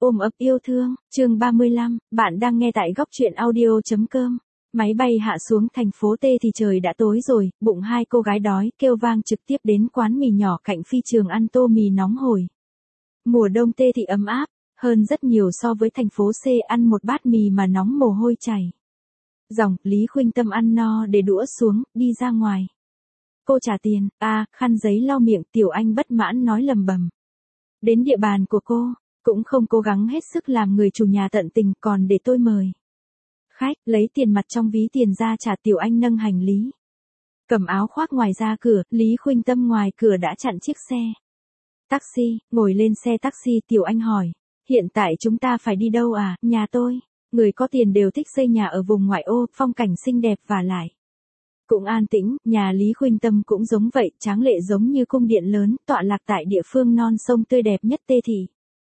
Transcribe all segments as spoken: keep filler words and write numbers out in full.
ôm ấp yêu thương, chương ba mươi lăm, bạn đang nghe tại góc truyện audio.com. Máy bay hạ xuống thành phố T thì trời đã tối rồi, bụng hai cô gái đói, kêu vang trực tiếp đến quán mì nhỏ cạnh phi trường ăn tô mì nóng hổi. Mùa đông T thì ấm áp, hơn rất nhiều so với thành phố C ăn một bát mì mà nóng mồ hôi chảy. Dòng, Lý Khuynh Tâm ăn no để đũa xuống, đi ra ngoài. Cô trả tiền, à, khăn giấy lau miệng, Tiểu Anh bất mãn nói lầm bầm. Đến địa bàn của cô, cũng không cố gắng hết sức làm người chủ nhà tận tình, còn để tôi mời khách, lấy tiền mặt trong ví tiền ra trả. Tiểu Anh nâng hành lý, cầm áo khoác ngoài ra cửa, Lý Khuynh Tâm ngoài cửa đã chặn chiếc xe taxi, ngồi lên xe taxi. Tiểu Anh hỏi, hiện tại chúng ta phải đi đâu à? Nhà tôi, người có tiền đều thích xây nhà ở vùng ngoại ô, phong cảnh xinh đẹp và lại cũng an tĩnh. Nhà Lý Khuynh Tâm cũng giống vậy, tráng lệ giống như cung điện lớn, tọa lạc tại địa phương non sông tươi đẹp nhất Tê Thị.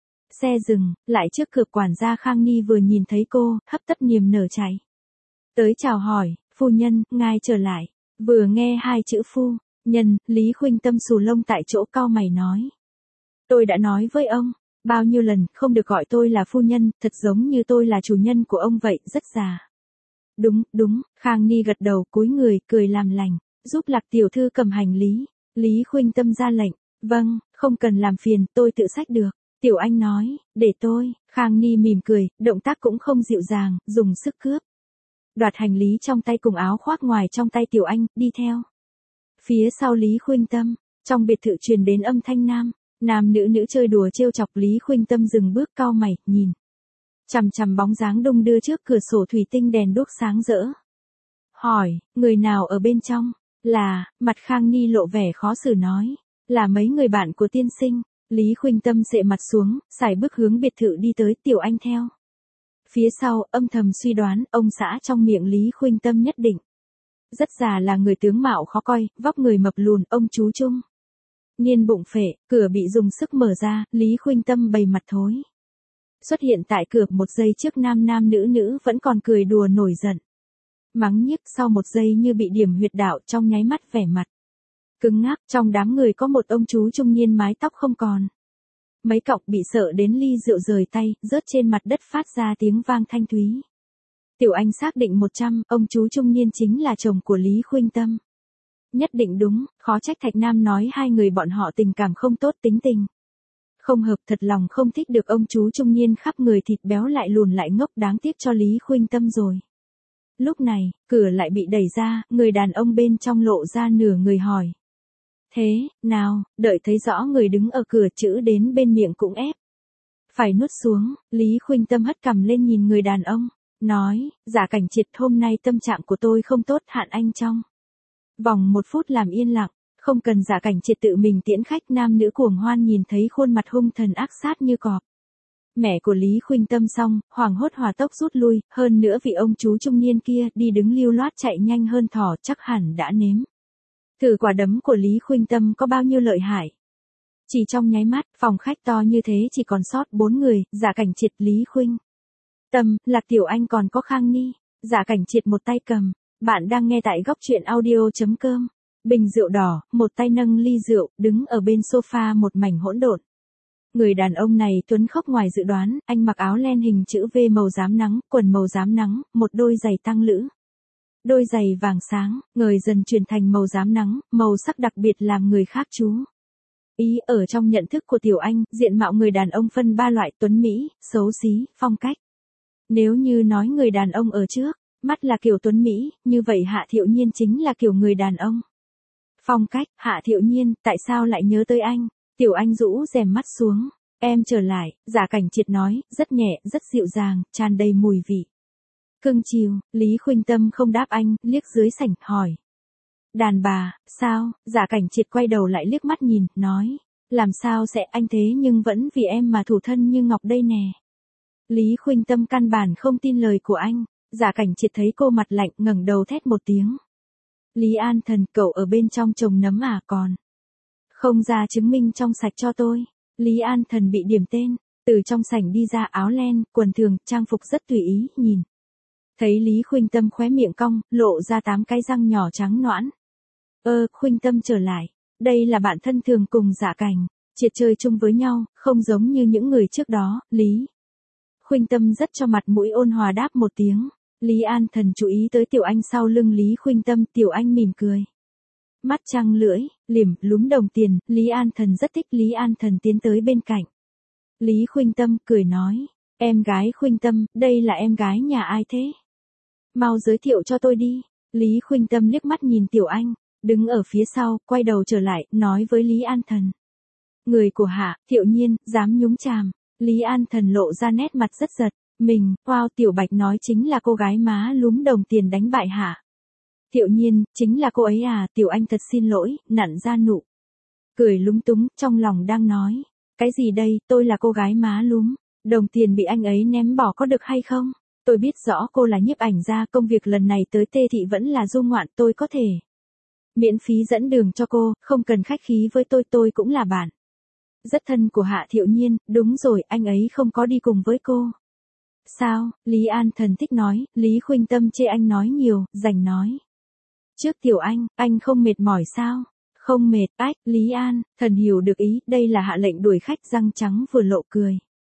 Xe dừng, lại trước cửa, quản gia Khang Ni vừa nhìn thấy cô, hấp tấp niềm nở chạy tới chào hỏi, phu nhân, ngài trở lại. Vừa nghe hai chữ phu nhân, Lý Khuynh Tâm xù lông tại chỗ, cau mày nói. Tôi đã nói với ông bao nhiêu lần, không được gọi tôi là phu nhân, thật giống như tôi là chủ nhân của ông vậy, rất già. Đúng, đúng, Khang Ni gật đầu, cúi người, cười làm lành, giúp Lạc tiểu thư cầm hành lý. Lý Khuynh Tâm ra lệnh, vâng, không cần làm phiền, tôi tự xách được. Tiểu Anh nói, để tôi. Khang Ni mỉm cười, động tác cũng không dịu dàng, dùng sức cướp đoạt hành lý trong tay cùng áo khoác ngoài trong tay Tiểu Anh, đi theo phía sau Lý Khuynh Tâm. Trong biệt thự truyền đến âm thanh nam nam nữ nữ chơi đùa trêu chọc. Lý Khuynh Tâm dừng bước, cau mày, nhìn chằm chằm bóng dáng đung đưa trước cửa sổ thủy tinh đèn đuốc sáng rỡ. Hỏi, người nào ở bên trong? Là, mặt Khang Ni lộ vẻ khó xử nói, là mấy người bạn của tiên sinh. Lý Khuynh Tâm xệ mặt xuống, sải bước hướng biệt thự đi tới. Tiểu Anh theo phía sau, âm thầm suy đoán, ông xã trong miệng Lý Khuynh Tâm nhất định rất già, là người tướng mạo khó coi, vóc người mập lùn, ông chú trung niên bụng phệ. Cửa bị dùng sức mở ra, Lý Khuynh Tâm bày mặt thối xuất hiện tại cửa. Một giây trước nam nam nữ nữ vẫn còn cười đùa nổi giận mắng nhiếc, sau một giây như bị điểm huyệt đạo, trong nháy mắt vẻ mặt cứng ngắc. Trong đám người có một ông chú trung niên, mái tóc không còn mấy cọng, bị sợ đến ly rượu rời tay, rớt trên mặt đất phát ra tiếng vang thanh thúy. Tiểu Anh xác định một trăm, ông chú trung niên chính là chồng của Lý Khuynh Tâm. Nhất định đúng, khó trách Thạch Nam nói hai người bọn họ tình cảm không tốt, tính tình không hợp, thật lòng không thích được ông chú trung niên khắp người thịt béo lại lùn lại ngốc, đáng tiếc cho Lý Khuynh Tâm rồi. Lúc này, cửa lại bị đẩy ra, người đàn ông bên trong lộ ra nửa người hỏi. Thế, nào, đợi thấy rõ người đứng ở cửa, chữ đến bên miệng cũng ép phải nuốt xuống. Lý Khuynh Tâm hất cằm lên nhìn người đàn ông, nói, Giả Cảnh Triệt, hôm nay tâm trạng của tôi không tốt, hạn anh trong vòng một phút làm yên lặng. Không cần Giả Cảnh Triệt tự mình tiễn khách. Nam nữ cuồng hoan nhìn thấy khuôn mặt hung thần ác sát như cọp mẹ của Lý Khuynh Tâm xong, hoảng hốt hòa tốc rút lui, hơn nữa vị ông chú trung niên kia đi đứng lưu loát chạy nhanh hơn thỏ, chắc hẳn đã nếm thử quả đấm của Lý Khuynh Tâm có bao nhiêu lợi hại. Chỉ trong nháy mắt, phòng khách to như thế chỉ còn sót bốn người, Giả Cảnh Triệt, Lý Khuynh Tâm, Lạc Tiểu Anh, còn có Khang Ni. Giả Cảnh Triệt một tay cầm, bạn đang nghe tại góc truyện audio.com. Bình rượu đỏ, một tay nâng ly rượu, đứng ở bên sofa một mảnh hỗn độn. Người đàn ông này tuấn khốc ngoài dự đoán, anh mặc áo len hình chữ V màu rám nắng, quần màu rám nắng, một đôi giày tăng lữ. Đôi giày vàng sáng, ngời dần chuyển thành màu rám nắng, màu sắc đặc biệt làm người khác chú ý. Ở trong nhận thức của Tiểu Anh, diện mạo người đàn ông phân ba loại: tuấn mỹ, xấu xí, phong cách. Nếu như nói người đàn ông ở trước mắt là kiểu tuấn mỹ, như vậy Hạ Thiệu Nhiên chính là kiểu người đàn ông phong cách. Hạ Thiệu Nhiên, tại sao lại nhớ tới anh? Tiểu Anh rũ rèm mắt xuống, em trở lại. Giả Cảnh Triệt nói, rất nhẹ, rất dịu dàng, tràn đầy mùi vị cưng chiều. Lý Khuynh Tâm không đáp anh, liếc dưới sảnh, hỏi. Đàn bà, sao? Giả Cảnh Triệt quay đầu lại liếc mắt nhìn, nói. Làm sao sẽ, anh thế nhưng vẫn vì em mà thủ thân như ngọc đây nè. Lý Khuynh Tâm căn bản không tin lời của anh. Giả Cảnh Triệt thấy cô mặt lạnh, ngẩng đầu thét một tiếng. Lý An Thần, cậu ở bên trong trồng nấm à, còn không ra chứng minh trong sạch cho tôi. Lý An Thần bị điểm tên, từ trong sảnh đi ra, áo len, quần thường, trang phục rất tùy ý, nhìn thấy Lý Khuynh Tâm khóe miệng cong, lộ ra tám cái răng nhỏ trắng nõn. Ơ, Khuynh Tâm trở lại, đây là bạn thân thường cùng Giả Cảnh Triệt chơi chung với nhau, không giống như những người trước đó. Lý Khuynh Tâm rất cho mặt mũi ôn hòa đáp một tiếng. Lý An Thần chú ý tới Tiểu Anh sau lưng Lý Khuynh Tâm, Tiểu Anh mỉm cười. Mắt trăng lưỡi, liềm, lúm đồng tiền, Lý An Thần rất thích. Lý An Thần tiến tới bên cạnh. Lý Khuynh Tâm cười nói, em gái Khuynh Tâm, đây là em gái nhà ai thế? Mau giới thiệu cho tôi đi. Lý Khuynh Tâm liếc mắt nhìn Tiểu Anh, đứng ở phía sau, quay đầu trở lại, nói với Lý An Thần. Người của Hạ, Thiệu Nhiên, dám nhúng chàm. Lý An Thần lộ ra nét mặt rất giật. Mình, wow, Tiểu Bạch nói chính là cô gái má lúm đồng tiền đánh bại Hạ. Thiệu Nhiên, chính là cô ấy à? Tiểu Anh thật xin lỗi, nặn ra nụ cười lúng túng, trong lòng đang nói. Cái gì đây, tôi là cô gái má lúm đồng tiền bị anh ấy ném bỏ có được hay không? Tôi biết rõ cô là nhiếp ảnh gia, công việc lần này tới Tê Thị vẫn là du ngoạn, tôi có thể miễn phí dẫn đường cho cô, không cần khách khí với tôi, tôi cũng là bạn rất thân của Hạ Thiệu Nhiên. Đúng rồi, anh ấy không có đi cùng với cô. Sao? Lý An Thần thích nói. Lý Khuynh Tâm chê anh nói nhiều, rảnh nói. Trước Tiểu Anh, anh không mệt mỏi sao? Không mệt, ách. Lý An Thần hiểu được ý, đây là hạ lệnh đuổi khách, răng trắng vừa lộ cười.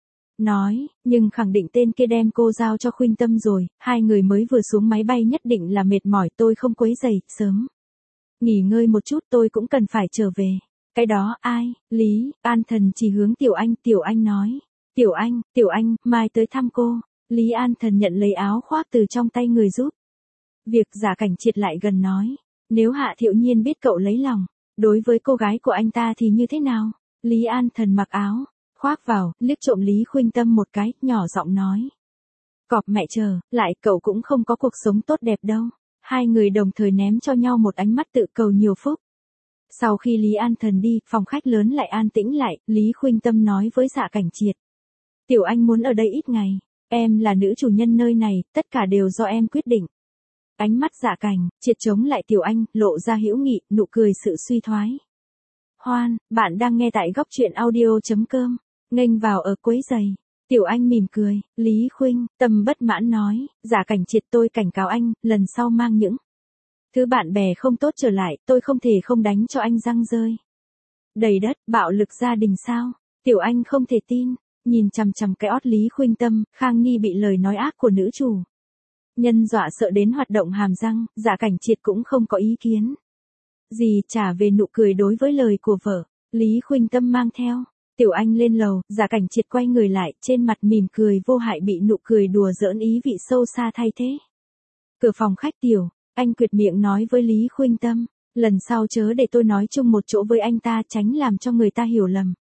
Nói, nhưng khẳng định tên kia đem cô giao cho Khuynh Tâm rồi, hai người mới vừa xuống máy bay nhất định là mệt mỏi, tôi không quấy rầy, sớm nghỉ ngơi một chút, tôi cũng cần phải trở về. Cái đó ai? Lý An Thần chỉ hướng Tiểu Anh, Tiểu Anh nói. Tiểu Anh, Tiểu Anh, mai tới thăm cô. Lý An Thần nhận lấy áo khoác từ trong tay người giúp việc Giả Cảnh Triệt lại gần nói. Nếu Hạ Thiệu Nhiên biết cậu lấy lòng đối với cô gái của anh ta thì như thế nào? Lý An Thần mặc áo khoác vào, liếc trộm Lý Khuynh Tâm một cái, nhỏ giọng nói. Cọp mẹ chờ, lại cậu cũng không có cuộc sống tốt đẹp đâu. Hai người đồng thời ném cho nhau một ánh mắt tự cầu nhiều phúc. Sau khi Lý An Thần đi, phòng khách lớn lại an tĩnh lại, Lý Khuynh Tâm nói với Dạ Cảnh Triệt. Tiểu Anh muốn ở đây ít ngày, em là nữ chủ nhân nơi này, tất cả đều do em quyết định. Ánh mắt Dạ Cảnh Triệt chống lại Tiểu Anh, lộ ra hữu nghị, nụ cười sự suy thoái. Hoan, bạn đang nghe tại góc truyện audio chấm com, nghênh vào ở quấy giày. Tiểu Anh mỉm cười. Lý Khuynh Tâm bất mãn nói, Dạ Cảnh Triệt, tôi cảnh cáo anh, lần sau mang những thứ bạn bè không tốt trở lại, tôi không thể không đánh cho anh răng rơi đầy đất. Bạo lực gia đình sao? Tiểu Anh không thể tin, nhìn chằm chằm cái ót Lý Khuynh Tâm, Khang Nghi bị lời nói ác của nữ chủ nhân dọa sợ đến hoạt động hàm răng. Dạ Cảnh Triệt cũng không có ý kiến gì, trả về nụ cười đối với lời của vợ. Lý Khuynh Tâm mang theo Tiểu Anh lên lầu, Dạ Cảnh Triệt quay người lại, trên mặt mỉm cười vô hại bị nụ cười đùa giỡn ý vị sâu xa thay thế. Cửa phòng khách, Tiểu Anh quyệt miệng nói với Lý Khuynh Tâm, lần sau chớ để tôi nói chung một chỗ với anh ta, tránh làm cho người ta hiểu lầm.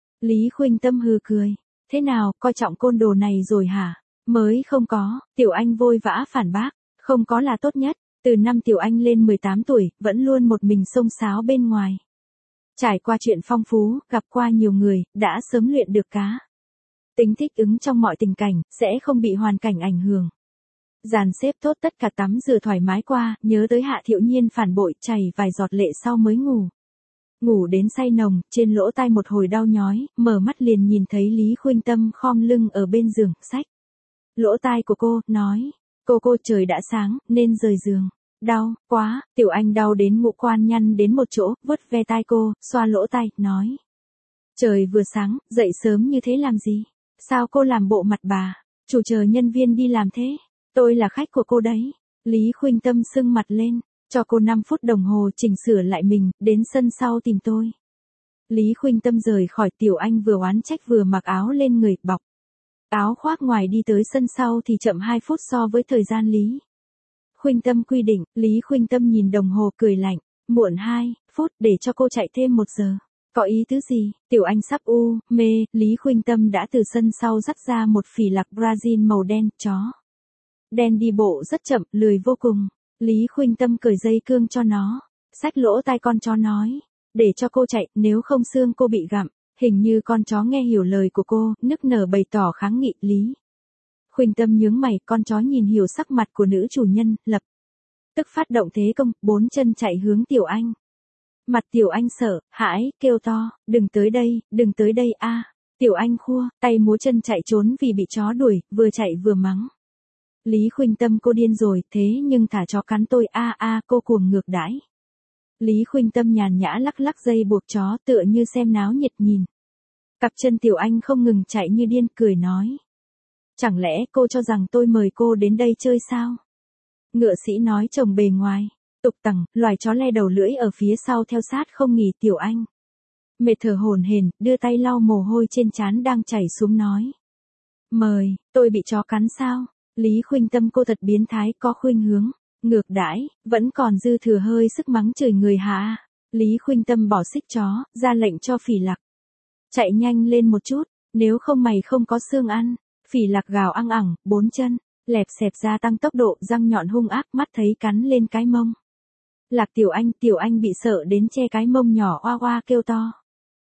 Lý Khuynh Tâm hừ cười, thế nào, coi trọng côn đồ này rồi hả? Mới không có. Tiểu Anh vội vã phản bác, không có là tốt nhất. Từ năm Tiểu Anh lên mười tám tuổi, vẫn luôn một mình xông xáo bên ngoài. Trải qua chuyện phong phú, gặp qua nhiều người, đã sớm luyện được cá tính thích ứng trong mọi tình cảnh, sẽ không bị hoàn cảnh ảnh hưởng. Dàn xếp tốt tất cả, tắm rửa thoải mái qua, nhớ tới Hạ Thiệu Nhiên phản bội, chảy vài giọt lệ sau mới ngủ. Ngủ đến say nồng, trên lỗ tai một hồi đau nhói, mở mắt liền nhìn thấy Lý Khuynh Tâm khom lưng ở bên giường, xách lỗ tai của cô, nói, cô cô trời đã sáng, nên rời giường. Đau, quá. Tiểu Anh đau đến ngũ quan nhăn đến một chỗ, vuốt ve tai cô, xoa lỗ tai, nói. Trời vừa sáng, dậy sớm như thế làm gì? Sao cô làm bộ mặt bà? Chủ chờ nhân viên đi làm thế? Tôi là khách của cô đấy. Lý Khuynh Tâm sưng mặt lên, cho cô năm phút đồng hồ chỉnh sửa lại mình, đến sân sau tìm tôi. Lý Khuynh Tâm rời khỏi. Tiểu Anh vừa oán trách vừa mặc áo lên người, bọc áo khoác ngoài đi tới sân sau thì chậm hai phút so với thời gian Lý Khuynh Tâm quy định. Lý Khuynh Tâm nhìn đồng hồ cười lạnh, muộn hai phút, để cho cô chạy thêm một giờ. Có ý tứ gì? Tiểu Anh sắp u mê. Lý Khuynh Tâm đã từ sân sau dắt ra một phỉ lạc Brazil màu đen, chó đen đi bộ rất chậm, lười vô cùng. Lý Khuynh Tâm cởi dây cương cho nó, xách lỗ tai con chó nói, để cho cô chạy, nếu không xương cô bị gặm. Hình như con chó nghe hiểu lời của cô, nức nở bày tỏ kháng nghị. Lý Khuynh Tâm nhướng mày, con chó nhìn hiểu sắc mặt của nữ chủ nhân, lập tức phát động thế công, bốn chân chạy hướng Tiểu Anh. Mặt Tiểu Anh sợ hãi, kêu to, đừng tới đây, đừng tới đây a. Tiểu Anh khua tay múa chân chạy trốn vì bị chó đuổi, vừa chạy vừa mắng. Lý Khuynh Tâm, cô điên rồi, thế nhưng thả chó cắn tôi a a, cô cuồng ngược đãi. Lý Khuynh Tâm nhàn nhã lắc lắc dây buộc chó, tựa như xem náo nhiệt nhìn cặp chân Tiểu Anh không ngừng chạy như điên, cười nói. Chẳng lẽ cô cho rằng tôi mời cô đến đây chơi sao? Ngựa sĩ nói chồng bề ngoài. Tục tằng, loài chó le đầu lưỡi ở phía sau theo sát không nghỉ. Tiểu Anh mệt thở hổn hển, đưa tay lau mồ hôi trên trán đang chảy xuống nói. Mời, tôi bị chó cắn sao? Lý Khuynh Tâm cô thật biến thái, có khuynh hướng ngược đãi, vẫn còn dư thừa hơi sức mắng chửi người hả? Lý Khuynh Tâm bỏ xích chó, ra lệnh cho Phỉ Lạc. Chạy nhanh lên một chút, nếu không mày không có xương ăn. Phỉ Lạc gào ăng ẳng, bốn chân lẹp xẹp ra tăng tốc độ, răng nhọn hung ác, mắt thấy cắn lên cái mông. Lạc Tiểu Anh, Tiểu Anh bị sợ đến che cái mông nhỏ oa oa kêu to.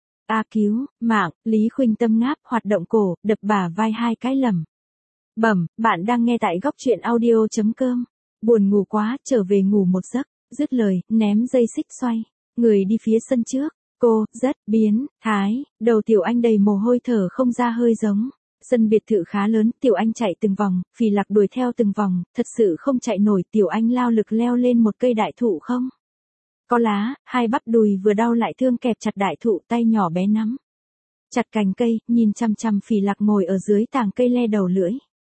A cứu, mạng, Lý Khuynh Tâm ngáp, hoạt động cổ, đập bả vai hai cái lầm. Bẩm, bạn đang nghe tại góc truyện audio chấm com. Buồn ngủ quá, trở về ngủ một giấc. Dứt lời, ném dây xích xoay. Người đi phía sân trước. Cô, rất, biến, thái, đầu Tiểu Anh đầy mồ hôi thở không ra hơi giống. Sân biệt thự khá lớn, Tiểu Anh chạy từng vòng, Phỉ Lạc đuổi theo từng vòng, thật sự không chạy nổi. Tiểu Anh lao lực leo lên một cây đại thụ không có lá, hai bắp đùi vừa đau lại thương kẹp chặt đại thụ, tay nhỏ bé nắm chặt cành cây, nhìn chăm chăm Phỉ Lạc ngồi ở dưới tàng cây le đầu lưỡi.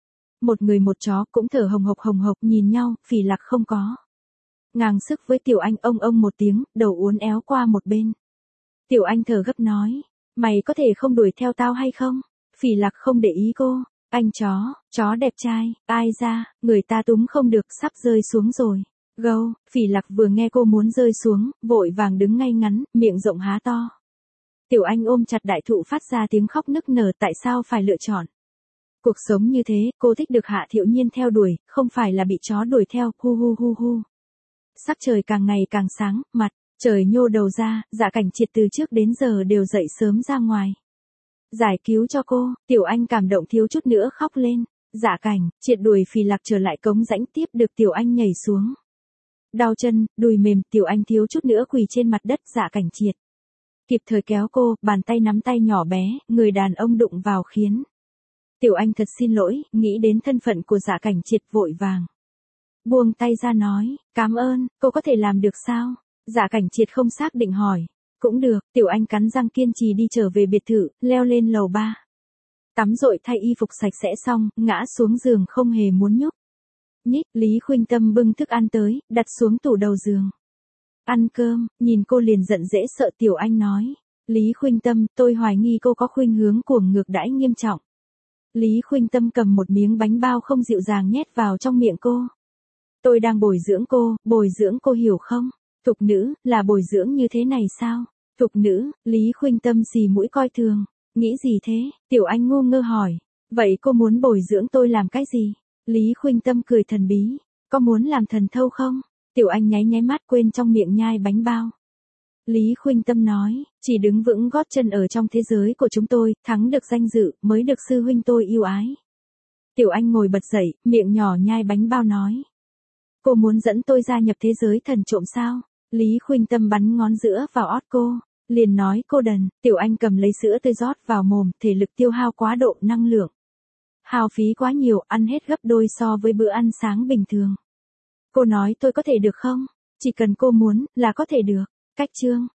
Một người một chó cũng thở hồng hộc hồng hộc nhìn nhau, Phỉ Lạc không có ngang sức với Tiểu Anh, ông ông một tiếng, đầu uốn éo qua một bên. Tiểu Anh thở gấp nói, mày có thể không đuổi theo tao hay không? Phỉ Lạc không để ý cô, anh chó, chó đẹp trai, ai ra, người ta túm không được, sắp rơi xuống rồi. Gâu, Phỉ Lạc vừa nghe cô muốn rơi xuống, vội vàng đứng ngay ngắn, miệng rộng há to. Tiểu Anh ôm chặt đại thụ phát ra tiếng khóc nức nở, tại sao phải lựa chọn cuộc sống như thế, cô thích được Hạ Thiệu Nhiên theo đuổi, không phải là bị chó đuổi theo, hu hu hu hu. Sắc trời càng ngày càng sáng, mặt trời nhô đầu ra, Dạ Cảnh Triệt từ trước đến giờ đều dậy sớm ra ngoài giải cứu cho cô. Tiểu Anh cảm động thiếu chút nữa khóc lên. Dạ Cảnh Triệt đuổi Phỉ Lạc trở lại cống rãnh, tiếp được Tiểu Anh nhảy xuống. Đau chân, đùi mềm, Tiểu Anh thiếu chút nữa quỳ trên mặt đất. Dạ Cảnh Triệt kịp thời kéo cô, bàn tay nắm tay nhỏ bé, người đàn ông đụng vào khiến Tiểu Anh thật xin lỗi, nghĩ đến thân phận của Dạ Cảnh Triệt vội vàng buông tay ra nói, cảm ơn, cô có thể làm được sao? Dạ Cảnh Triệt không xác định hỏi. Cũng được, Tiểu Anh cắn răng kiên trì đi trở về biệt thự, leo lên lầu ba. Tắm rội thay y phục sạch sẽ xong, ngã xuống giường không hề muốn nhúc nhích. Lý Khuynh Tâm bưng thức ăn tới, đặt xuống tủ đầu giường. Ăn cơm, nhìn cô liền giận dễ sợ. Tiểu Anh nói, Lý Khuynh Tâm, tôi hoài nghi cô có khuynh hướng cuồng ngược đãi nghiêm trọng. Lý Khuynh Tâm cầm một miếng bánh bao không dịu dàng nhét vào trong miệng cô. Tôi đang bồi dưỡng cô, bồi dưỡng cô hiểu không? Thục nữ, là bồi dưỡng như thế này sao? Thục nữ, Lý Khuynh Tâm xì mũi coi thường. Nghĩ gì thế? Tiểu Anh ngu ngơ hỏi. Vậy cô muốn bồi dưỡng tôi làm cái gì? Lý Khuynh Tâm cười thần bí. Có muốn làm thần thâu không? Tiểu Anh nháy nháy mắt quên trong miệng nhai bánh bao. Lý Khuynh Tâm nói, chỉ đứng vững gót chân ở trong thế giới của chúng tôi, thắng được danh dự, mới được sư huynh tôi yêu ái. Tiểu Anh ngồi bật dậy, miệng nhỏ nhai bánh bao nói. Cô muốn dẫn tôi gia nhập thế giới thần trộm sao? Lý Khuynh Tâm bắn ngón giữa vào ót cô, liền nói cô đần. Tiểu Anh cầm lấy sữa tươi rót vào mồm, thể lực tiêu hao quá độ, năng lượng hao phí quá nhiều, ăn hết gấp đôi so với bữa ăn sáng bình thường. Cô nói tôi có thể được không? Chỉ cần cô muốn, là có thể được. Cách chương